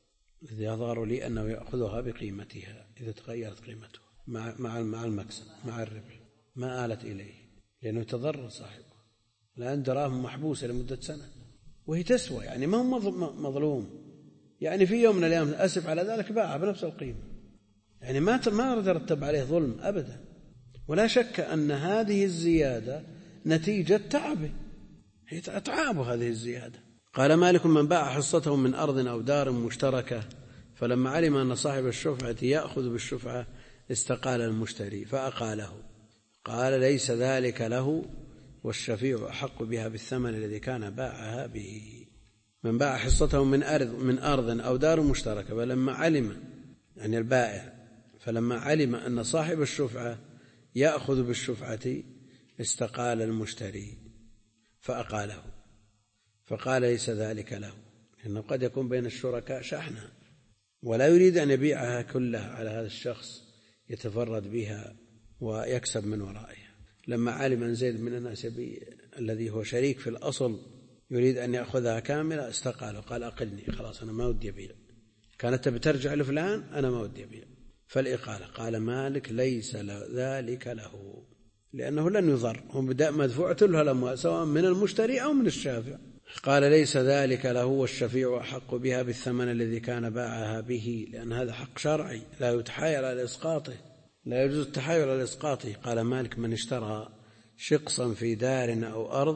الذي يظهر لي أنه يأخذها بقيمتها إذا تغيرت قيمته مع المكسب مع الربح، ما آلت إليه، لأنه تضرر صاحبه، لأن دراهم محبوسة لمدة سنة وهي تسوى، يعني ما هو مظلوم، يعني في يوم من الأيام أسف على ذلك باعها بنفس القيمة، يعني ما ترتب عليه ظلم أبدا. ولا شك أن هذه الزيادة نتيجة تعبه، هي أتعابه هذه الزيادة. قال مالك: من باع حصته من أرض أو دار مشتركة فلما علم أن صاحب الشفعة يأخذ بالشفعة استقال المشتري فأقاله، قال: ليس ذلك له والشفيع أحق بها بالثمن الذي كان باعها به. من باع حصته من أرض أو دار مشتركة فلما علم، يعني البائع، فلما علم أن صاحب الشفعة يأخذ بالشفعة استقال المشتري فأقاله، فقال: ليس ذلك له، لأنه قد يكون بين الشركاء شحنة ولا يريد أن يبيعها كلها على هذا الشخص يتفرد بها ويكسب من ورائها. لما علم أن زيد من الناس الذي هو شريك في الأصل يريد أن يأخذها كاملة استقاله، قال: أقلني، خلاص أنا ما ودي أبيع، كانت بترجع لفلان أنا ما ودي أبيع، فالإقالة. قال مالك: ليس ذلك له، لأنه لن يضر، هم مدفوعة له الأموال سواء من المشتري أو من الشافع. قال: ليس ذلك له والشفيع أحق بها بالثمن الذي كان باعها به، لأن هذا حق شرعي لا يتحايل على إسقاطه، لا يجوز التحايل على إسقاطه. قال مالك: من اشترى شقصا في دار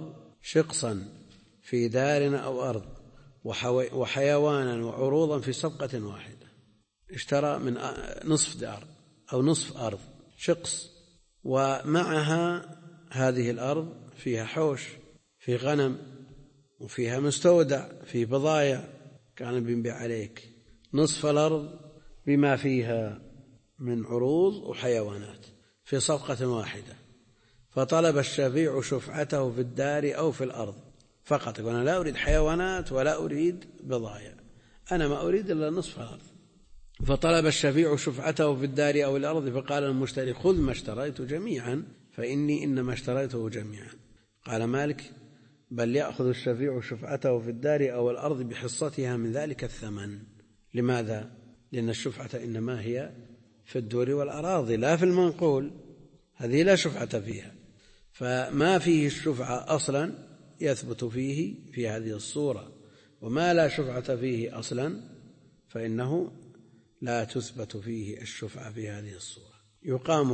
أو أرض وحيوانا وعروضا في صفقة واحدة، اشترى من نصف دار أو نصف أرض شقص، ومعها هذه الأرض فيها حوش، في غنم، وفيها مستودع، في بضايع، كان بينبيع عليك نصف الأرض بما فيها من عروض وحيوانات في صفقة واحدة، فطلب الشفيع شفعته في الدار أو في الأرض فقط، يقول: أنا لا أريد حيوانات ولا أريد بضايع، أنا ما أريد إلا نصف الأرض. فطلب الشفيع شفعته في الدار أو الأرض، فقال المشتري: خذ ما اشتريت جميعا فإني إنما اشتريته جميعا. قال مالك: بل يأخذ الشفيع شفعته في الدار أو الأرض بحصتها من ذلك الثمن. لماذا؟ لأن الشفعة إنما هي في الدور والأراضي لا في المنقول، هذه لا شفعة فيها، فما فيه الشفعة أصلا يثبت فيه في هذه الصورة، وما لا شفعة فيه أصلا فإنه لا تثبت فيه الشفعة في هذه الصورة. يقام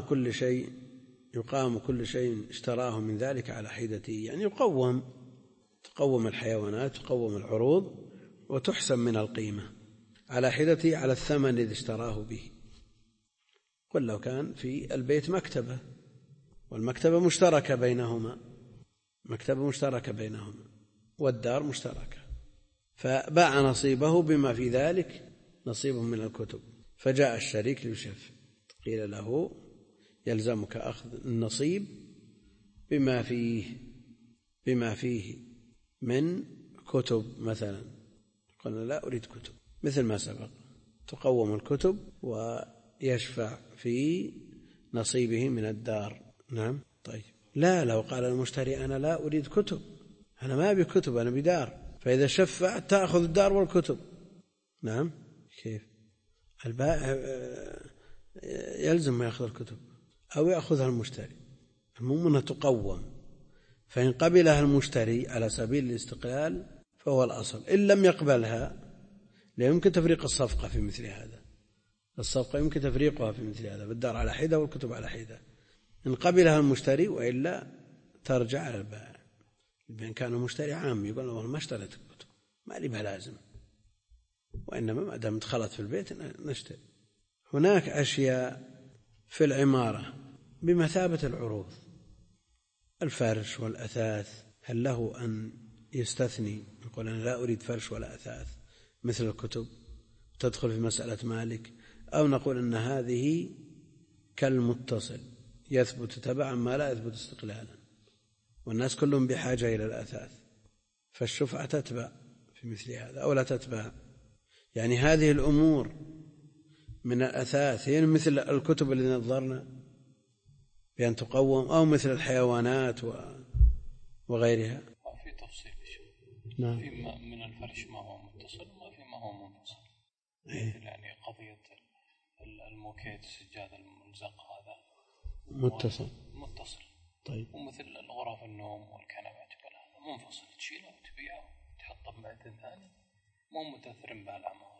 كل شيء اشتراه من ذلك على حيدته، يعني تقوم الحيوانات، تقوم العروض، وتحسن من القيمة على حيدته على الثمن الذي اشتراه به. قل لو كان في البيت مكتبة، والمكتبة مشتركة بينهما، والدار مشتركة، فباع نصيبه بما في ذلك نصيب من الكتب، فجاء الشريك ليشفع، قيل له: يلزمك أخذ النصيب بما فيه من كتب مثلا. قلنا: لا أريد كتب، مثل ما سبق، تقوم الكتب ويشفع في نصيبه من الدار. نعم. طيب، لا، لو قال المشتري: أنا لا أريد كتب، أنا ما أبي كتب، أنا بدار، فإذا شفع تأخذ الدار والكتب. نعم. كيف؟ البائع يلزم ما يأخذ الكتب أو يأخذها المشتري، المهم أنها تقوم، فإن قبلها المشتري على سبيل الاستقلال فهو الأصل، إن لم يقبلها لا يمكن تفريق الصفقة في مثل هذا، الصفقة يمكن تفريقها في مثل هذا، بالدار على حدة والكتب على حدة، إن قبلها المشتري، وإلا ترجع على البائع. بأن كان المشتري عام يقول: أنا ما اشتريت الكتب، ما لي بها لازم، وإنما ما دام دخلت في البيت نشتري. هناك أشياء في العمارة بمثابة العروض، الفرش والأثاث، هل له أن يستثني يقول: أنا لا أريد فرش ولا أثاث مثل الكتب، تدخل في مسألة مالك؟ أو نقول أن هذه كالمتصل، يثبت تبعا ما لا يثبت استقلالا، والناس كلهم بحاجة إلى الأثاث، فالشفعة تتبع في مثل هذا أو لا تتبع. يعني هذه الأمور من الأثاث هي مثل الكتب التي نظرنا بأن تقوم، أو مثل الحيوانات وغيرها. في تفصيل. نعم. في من الفرش ما هو متصل وما في ما هو منفصل. يعني قضية الموكيت السجاد الملزق هذا متصل. طيب. ومثل الغرف النوم والكنبات كلها منفصل، تشيله وتبيعه وتحطه بمعدن ثاني، مو متأثر بهالأعمار.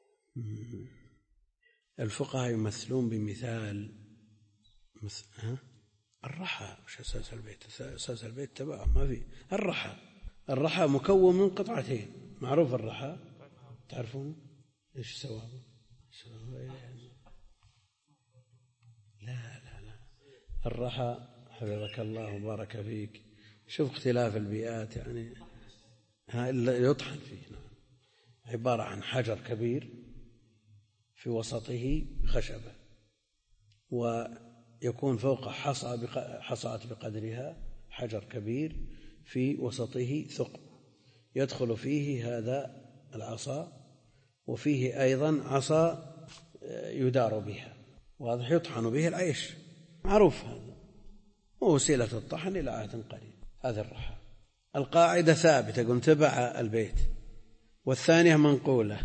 الفقهاء يمثلون بمثال الرحى. وش أساس البيت؟ أساس البيت تبعه ما في. الرحى مكون من قطعتين، معروف الرحى تعرفون إيش سوابه؟ لا الرحى حفظك الله وبارك فيك، شوف اختلاف البيئات يعني يطحن فيه. عبارة عن حجر كبير في وسطه خشبة، ويكون فوق حصاة بقدرها، حجر كبير في وسطه ثقب يدخل فيه هذا العصا، وفيه أيضا عصا يدار بها، واضح، يطحن به العيش، معروف هذا، ووسيلة الطحن إلى عهد قريب. هذا الرحى. القاعدة ثابتة، قلت تبع البيت، والثانية منقولة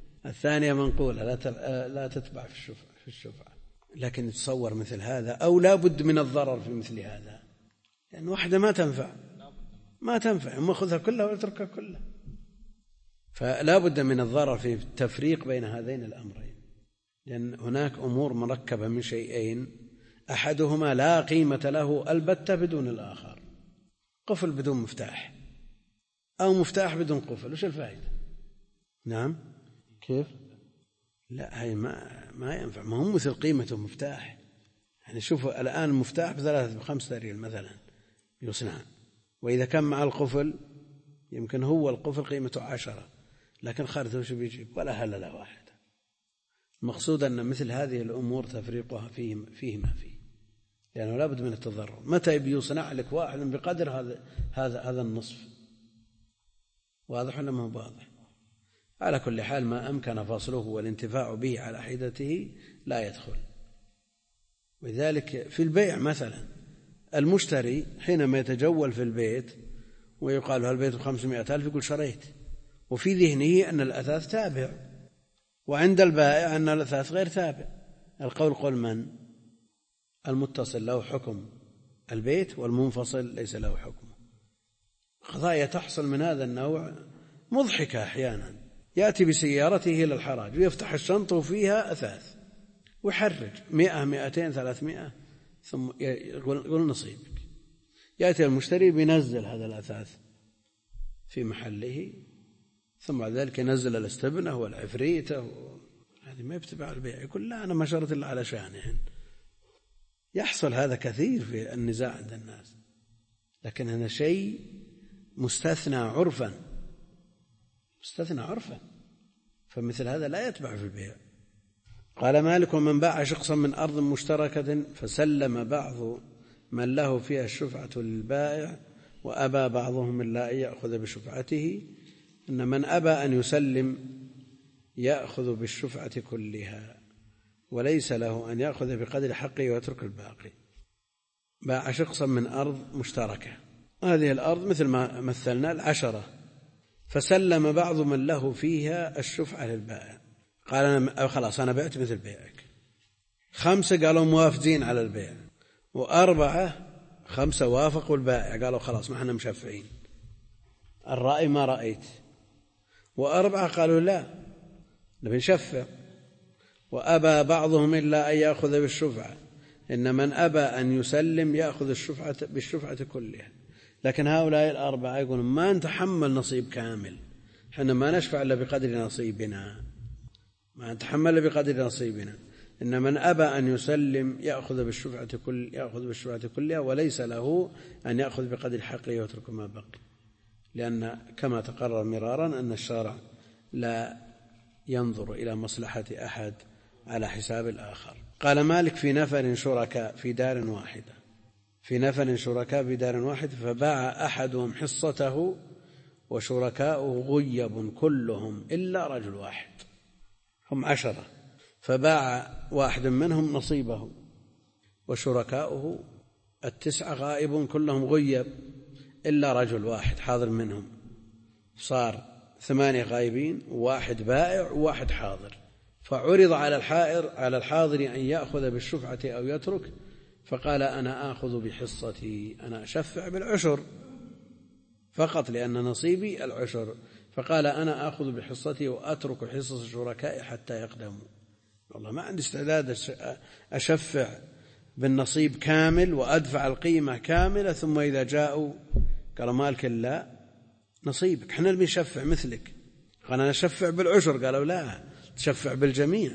لا تتبع في الشفعة. لكن تصور مثل هذا، أو لا بد من الضرر في مثل هذا، لأن واحدة ما تنفع ما خذها كلها ويتركها كلها، فلا بد من الضرر في التفريق بين هذين الأمرين، لأن هناك أمور مركبة من شيئين، أحدهما لا قيمة له البتة بدون الآخر. قفل بدون مفتاح، أو مفتاح بدون قفل، وش الفائدة؟ نعم، كيف؟ لا، هي ما ينفع، ما هم مثل قيمته مفتاح. يعني شوفوا الآن المفتاح ب3-5 ريال مثلا يصنع، وإذا كان مع القفل يمكن هو القفل قيمته 10، لكن خارجه وش بيجيب؟ ولا هللة واحدة. المقصود أن مثل هذه الأمور تفريقها فيه ما فيه، لأنه لا بد من التضرر. متى بيصنع لك واحد بقدر هذا النصف؟ واضح ولا ما واضح؟ على كل حال ما أمكن فصله والانتفاع به على حدته لا يدخل. ولذلك في البيع مثلا، المشتري حينما يتجول في البيت ويقال البيت ب500,000 يقول شريت، وفي ذهنه أن الأثاث تابع، وعند البائع أن الأثاث غير تابع. القول قول من؟ المتصل له حكم البيت، والمنفصل ليس له حكم. قضايا تحصل من هذا النوع مضحكة أحيانا. يأتي بسيارته إلى الحراج ويفتح الشنطة وفيها أثاث ويحرج 100 200 300، ثم يقول نصيبك. يأتي المشتري بينزل هذا الأثاث في محله، ثم بعد ذلك ينزل الاستبنة والعفريتة هذه ما يبتبع البيع، يقول لا أنا ما شرط إلا على شأنهن. يحصل هذا كثير في النزاع عند الناس، لكن هذا شيء مستثنى عرفا، فمثل هذا لا يتبع في البيع. قال مالك: ومن باع شقصا من أرض مشتركة فسلم بعض من له فيها الشفعة للبائع وأبى بعضهم إلا أن يأخذ بشفعته، إن من أبى أن يسلم يأخذ بالشفعة كلها، وليس له أن يأخذ بقدر حقه ويترك الباقي. باع شقصا من أرض مشتركة، هذه الأرض مثل ما مثلنا 10، فسلم بعض من له فيها الشفعة للبائع، قال أنا خلاص أنا بعت مثل بيعك. 5 قالوا موافقين على البيع، و5 وافقوا البائع قالوا خلاص ما احنا مشفعين، الرأي ما رأيت. 4 قالوا لا نبي نشفع، وأبى بعضهم إلا أن يأخذ بالشفعة، إن من أبى أن يسلم يأخذ الشفعة بالشفعة كلها. لكن هؤلاء 4 يقولون ما نتحمل نصيب كامل، حنا ما نشفع إلا بقدر نصيبنا، ما نتحمل بقدر نصيبنا. إن من أبى أن يسلم يأخذ بالشفعة كلها، وليس له أن يأخذ بقدر حقه ويترك ما بقي، لأن كما تقرر مرارا أن الشارع لا ينظر إلى مصلحة أحد على حساب الآخر. قال مالك: في نفر شركاء في دار واحدة، فباع أحدهم حصته وشركاؤه غيب كلهم إلا رجل واحد، هم 10، فباع واحد منهم نصيبه، وشركاؤه 9 غائب كلهم غيب إلا رجل واحد حاضر منهم، صار 8 غائبين وواحد بائع وواحد حاضر، فعرض على الحاضر أن يأخذ بالشفعة أو يترك، فقال أنا آخذ بحصتي، أنا أشفع بالعشر فقط لأن نصيبي العشر، فقال أنا آخذ بحصتي وأترك حصص الشركاء حتى يقدموا. والله ما عندي استعداد أشفع بالنصيب كامل وأدفع القيمة كاملة ثم إذا جاءوا قال مالك لا نصيبك، احنا اللي بنشفع مثلك. قال أنا أشفع بالعشر، قالوا لا تشفع بالجميع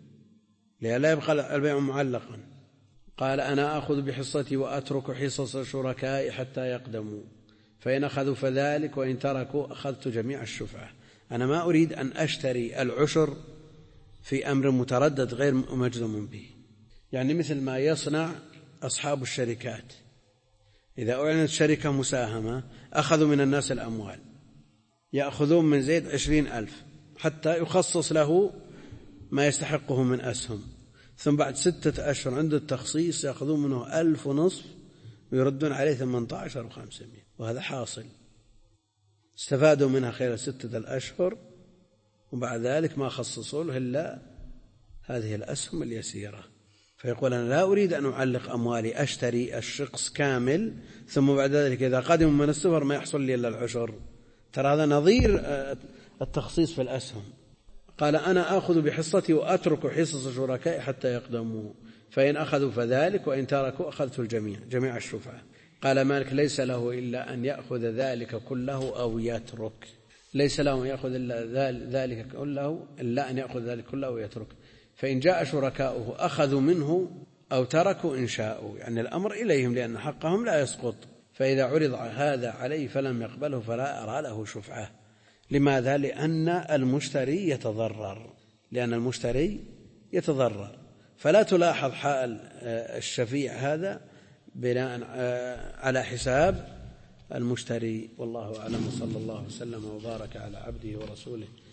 لا يبقى البيع معلقا. قال أنا آخذ بحصتي وأترك حصص الشركاء حتى يقدموا، فإن أخذوا فذلك وإن تركوا أخذت جميع الشفعة. أنا ما أريد أن أشتري العشر في أمر متردد غير مجزم به، يعني مثل ما يصنع أصحاب الشركات، إذا أعلنت شركة مساهمة أخذوا من الناس الأموال، يأخذون من زيد 20,000 حتى يخصص له ما يستحقه من أسهم، ثم بعد 6 أشهر عند التخصيص يأخذون منه 1,500 ويردون عليه 18,500، وهذا حاصل. استفادوا منها خلال 6 أشهر وبعد ذلك ما خصصوا له إلا هذه الأسهم اليسيرة. فيقول أنا لا أريد أن أعلق أموالي، أشتري الشقص كامل ثم بعد ذلك إذا قدموا من السفر ما يحصل لي إلا العشر. ترى هذا نظير التخصيص في الأسهم. قال أنا آخذ بحصتي وأترك حصص الشركاء حتى يقدموا، فإن أخذوا فذلك وإن تركوا أخذت الجميع جميع الشفعة. قال مالك ليس له إلا أن يأخذ ذلك كله أو يترك، ليس له أن يأخذ ذلك كله إلا أن يأخذ ذلك كله ويترك، فإن جاء شركاؤه أخذوا منه أو تركوا إن شاءوا، يعني الأمر إليهم لأن حقهم لا يسقط. فإذا عرض هذا عليه فلم يقبله فلا أرى له شفعة. لماذا؟ لأن المشتري يتضرر، فلا تلاحظ حال الشفيع هذا بناء على حساب المشتري. والله أعلم، صلى الله وسلم وبارك على عبده ورسوله